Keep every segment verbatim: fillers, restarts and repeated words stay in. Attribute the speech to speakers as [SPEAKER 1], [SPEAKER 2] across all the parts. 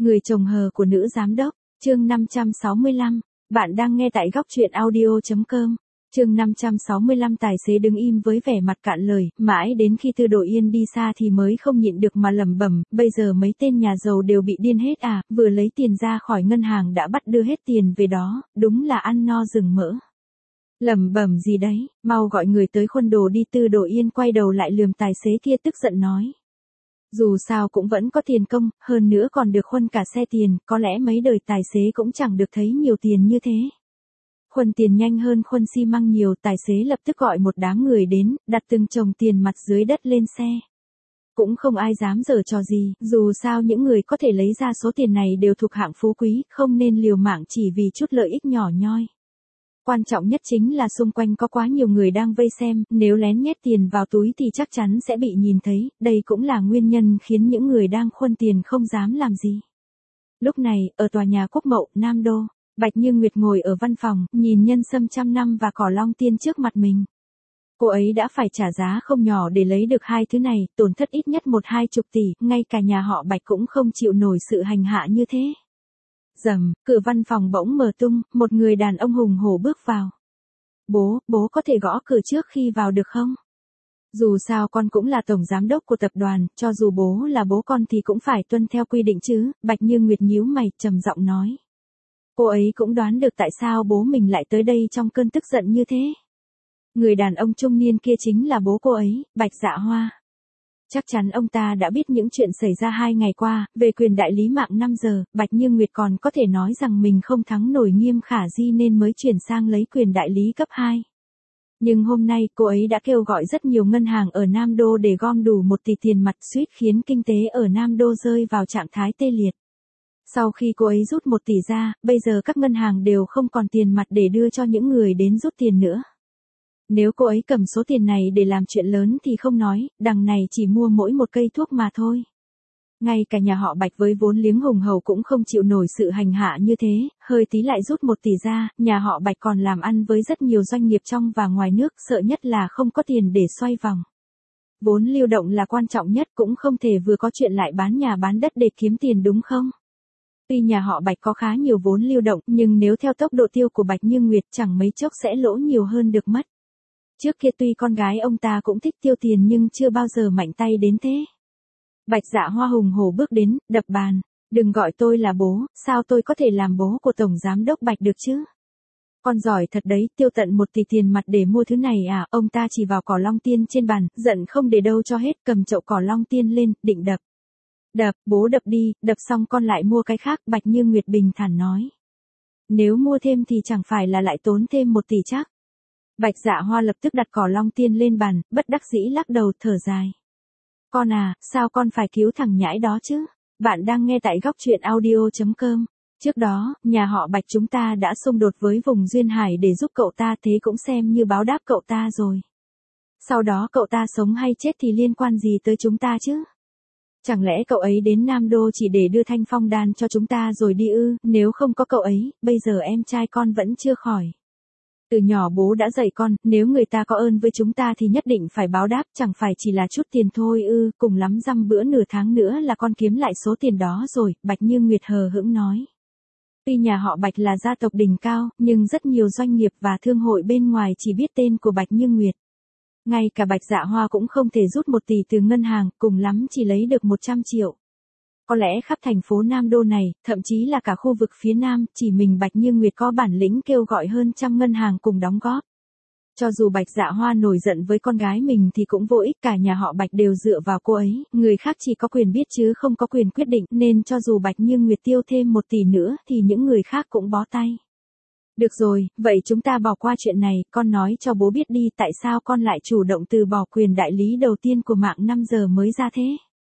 [SPEAKER 1] Người chồng hờ của nữ giám đốc, chương năm trăm sáu mươi lăm, bạn đang nghe tại góc truyện audio.com. Chương năm trăm sáu mươi lăm tài xế đứng im với vẻ mặt cạn lời, mãi đến khi Tư Đồ Yên đi xa thì mới không nhịn được mà lẩm bẩm, bây giờ mấy tên nhà giàu đều bị điên hết à, vừa lấy tiền ra khỏi ngân hàng đã bắt đưa hết tiền về đó, đúng là ăn no rừng mỡ. Lẩm bẩm gì đấy, mau gọi người tới khuân đồ đi. Tư Đồ Yên quay đầu lại lườm tài xế kia tức giận nói. Dù sao cũng vẫn có tiền công, hơn nữa còn được khuân cả xe tiền, có lẽ mấy đời tài xế cũng chẳng được thấy nhiều tiền như thế. Khuân tiền nhanh hơn khuân xi măng nhiều, tài xế lập tức gọi một đám người đến, đặt từng chồng tiền mặt dưới đất lên xe. Cũng không ai dám giở trò gì, dù sao những người có thể lấy ra số tiền này đều thuộc hạng phú quý, không nên liều mạng chỉ vì chút lợi ích nhỏ nhoi. Quan trọng nhất chính là xung quanh có quá nhiều người đang vây xem, nếu lén nhét tiền vào túi thì chắc chắn sẽ bị nhìn thấy, đây cũng là nguyên nhân khiến những người đang khuân tiền không dám làm gì. Lúc này, ở tòa nhà Quốc Mậu, Nam Đô, Bạch Như Nguyệt ngồi ở văn phòng, nhìn nhân sâm trăm năm và cỏ long tiên trước mặt mình. Cô ấy đã phải trả giá không nhỏ để lấy được hai thứ này, tổn thất ít nhất một hai chục tỷ, ngay cả nhà họ Bạch cũng không chịu nổi sự hành hạ như thế. Rầm, cửa văn phòng bỗng mở tung, một người đàn ông hùng hổ bước vào. Bố, bố có thể gõ cửa trước khi vào được không? Dù sao con cũng là tổng giám đốc của tập đoàn, cho dù bố là bố con thì cũng phải tuân theo quy định chứ, Bạch Như Nguyệt nhíu mày, trầm giọng nói. Cô ấy cũng đoán được tại sao bố mình lại tới đây trong cơn tức giận như thế. Người đàn ông trung niên kia chính là bố cô ấy, Bạch Dạ Hoa. Chắc chắn ông ta đã biết những chuyện xảy ra hai ngày qua, về quyền đại lý mạng năm giờ, Bạch Như Nguyệt còn có thể nói rằng mình không thắng nổi Nghiêm Khả Di nên mới chuyển sang lấy quyền đại lý cấp hai. Nhưng hôm nay cô ấy đã kêu gọi rất nhiều ngân hàng ở Nam Đô để gom đủ một tỷ tiền mặt, suýt khiến kinh tế ở Nam Đô rơi vào trạng thái tê liệt. Sau khi cô ấy rút một tỷ ra, bây giờ các ngân hàng đều không còn tiền mặt để đưa cho những người đến rút tiền nữa. Nếu cô ấy cầm số tiền này để làm chuyện lớn thì không nói, đằng này chỉ mua mỗi một cây thuốc mà thôi. Ngay cả nhà họ Bạch với vốn liếng hùng hậu cũng không chịu nổi sự hành hạ như thế, hơi tí lại rút một tỷ ra, nhà họ Bạch còn làm ăn với rất nhiều doanh nghiệp trong và ngoài nước, sợ nhất là không có tiền để xoay vòng. Vốn lưu động là quan trọng nhất, cũng không thể vừa có chuyện lại bán nhà bán đất để kiếm tiền đúng không? Tuy nhà họ Bạch có khá nhiều vốn lưu động, nhưng nếu theo tốc độ tiêu của Bạch Như Nguyệt chẳng mấy chốc sẽ lỗ nhiều hơn được mất. Trước kia tuy con gái ông ta cũng thích tiêu tiền nhưng chưa bao giờ mạnh tay đến thế. Bạch Dạ Hoa hùng hổ bước đến, đập bàn. Đừng gọi tôi là bố, sao tôi có thể làm bố của Tổng Giám đốc Bạch được chứ? Con giỏi thật đấy, tiêu tận một tỷ tiền mặt để mua thứ này à? Ông ta chỉ vào cỏ long tiên trên bàn, giận không để đâu cho hết, cầm chậu cỏ long tiên lên, định đập. Đập, bố đập đi, đập xong con lại mua cái khác, Bạch Như Nguyệt bình thản nói. Nếu mua thêm thì chẳng phải là lại tốn thêm một tỷ chắc. Bạch Dạ Hoa lập tức đặt cỏ long tiên lên bàn, bất đắc dĩ lắc đầu thở dài. Con à, sao con phải cứu thằng nhãi đó chứ? Bạn đang nghe tại góc truyện audio.com. Trước đó, nhà họ Bạch chúng ta đã xung đột với vùng Duyên Hải để giúp cậu ta, thế cũng xem như báo đáp cậu ta rồi. Sau đó cậu ta sống hay chết thì liên quan gì tới chúng ta chứ? Chẳng lẽ cậu ấy đến Nam Đô chỉ để đưa thanh phong đan cho chúng ta rồi đi ư? Nếu không có cậu ấy, bây giờ em trai con vẫn chưa khỏi. Từ nhỏ bố đã dạy con, nếu người ta có ơn với chúng ta thì nhất định phải báo đáp, chẳng phải chỉ là chút tiền thôi ư, cùng lắm dăm bữa nửa tháng nữa là con kiếm lại số tiền đó rồi, Bạch Như Nguyệt hờ hững nói. Tuy nhà họ Bạch là gia tộc đỉnh cao, nhưng rất nhiều doanh nghiệp và thương hội bên ngoài chỉ biết tên của Bạch Như Nguyệt. Ngay cả Bạch Dạ Hoa cũng không thể rút một tỷ từ ngân hàng, cùng lắm chỉ lấy được một trăm triệu. Có lẽ khắp thành phố Nam Đô này, thậm chí là cả khu vực phía Nam, chỉ mình Bạch Như Nguyệt có bản lĩnh kêu gọi hơn trăm ngân hàng cùng đóng góp. Cho dù Bạch Dạ Hoa nổi giận với con gái mình thì cũng vô ích, cả nhà họ Bạch đều dựa vào cô ấy, người khác chỉ có quyền biết chứ không có quyền quyết định, nên cho dù Bạch Như Nguyệt tiêu thêm một tỷ nữa thì những người khác cũng bó tay. Được rồi, vậy chúng ta bỏ qua chuyện này, con nói cho bố biết đi tại sao con lại chủ động từ bỏ quyền đại lý đầu tiên của mạng năm giờ mới ra thế.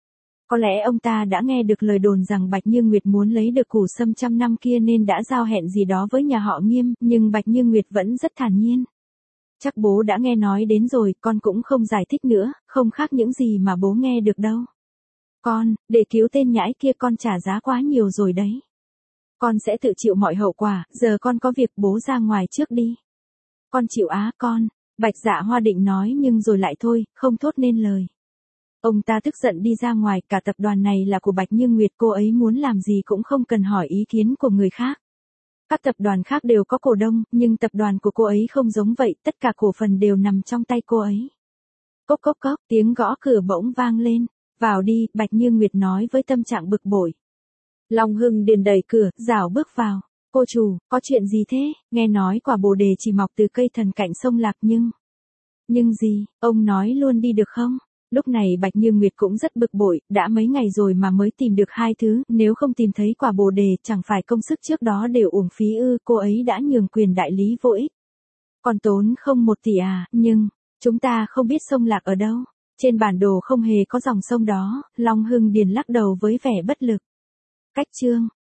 [SPEAKER 1] Có lẽ ông ta đã nghe được lời đồn rằng Bạch Như Nguyệt muốn lấy được củ sâm trăm năm kia nên đã giao hẹn gì đó với nhà họ Nghiêm, nhưng Bạch Như Nguyệt vẫn rất thản nhiên. Chắc bố đã nghe nói đến rồi, con cũng không giải thích nữa, không khác những gì mà bố nghe được đâu. Con, để cứu tên nhãi kia con trả giá quá nhiều rồi đấy. Con sẽ tự chịu mọi hậu quả, giờ con có việc bố ra ngoài trước đi. Con chịu á con, Bạch Dạ Hoa định nói nhưng rồi lại thôi, không thốt nên lời. Ông ta tức giận đi ra ngoài, cả tập đoàn này là của Bạch Như Nguyệt, cô ấy muốn làm gì cũng không cần hỏi ý kiến của người khác. Các tập đoàn khác đều có cổ đông, nhưng tập đoàn của cô ấy không giống vậy, tất cả cổ phần đều nằm trong tay cô ấy. Cốc cốc cốc, tiếng gõ cửa bỗng vang lên. Vào đi, Bạch Như Nguyệt nói với tâm trạng bực bội. Long Hưng Điền đẩy cửa, rảo bước vào. Cô chủ, có chuyện gì thế? Nghe nói quả bồ đề chỉ mọc từ cây thần cạnh sông Lạc nhưng... Nhưng gì, ông nói luôn đi được không? Lúc này Bạch Như Nguyệt cũng rất bực bội, đã mấy ngày rồi mà mới tìm được hai thứ, nếu không tìm thấy quả bồ đề chẳng phải công sức trước đó đều uổng phí ư, cô ấy đã nhường quyền đại lý vô ích. Còn tốn không một tỷ à, nhưng, chúng ta không biết sông Lạc ở đâu. Trên bản đồ không hề có dòng sông đó, Long Hưng Điền lắc đầu với vẻ bất lực. Cách chương.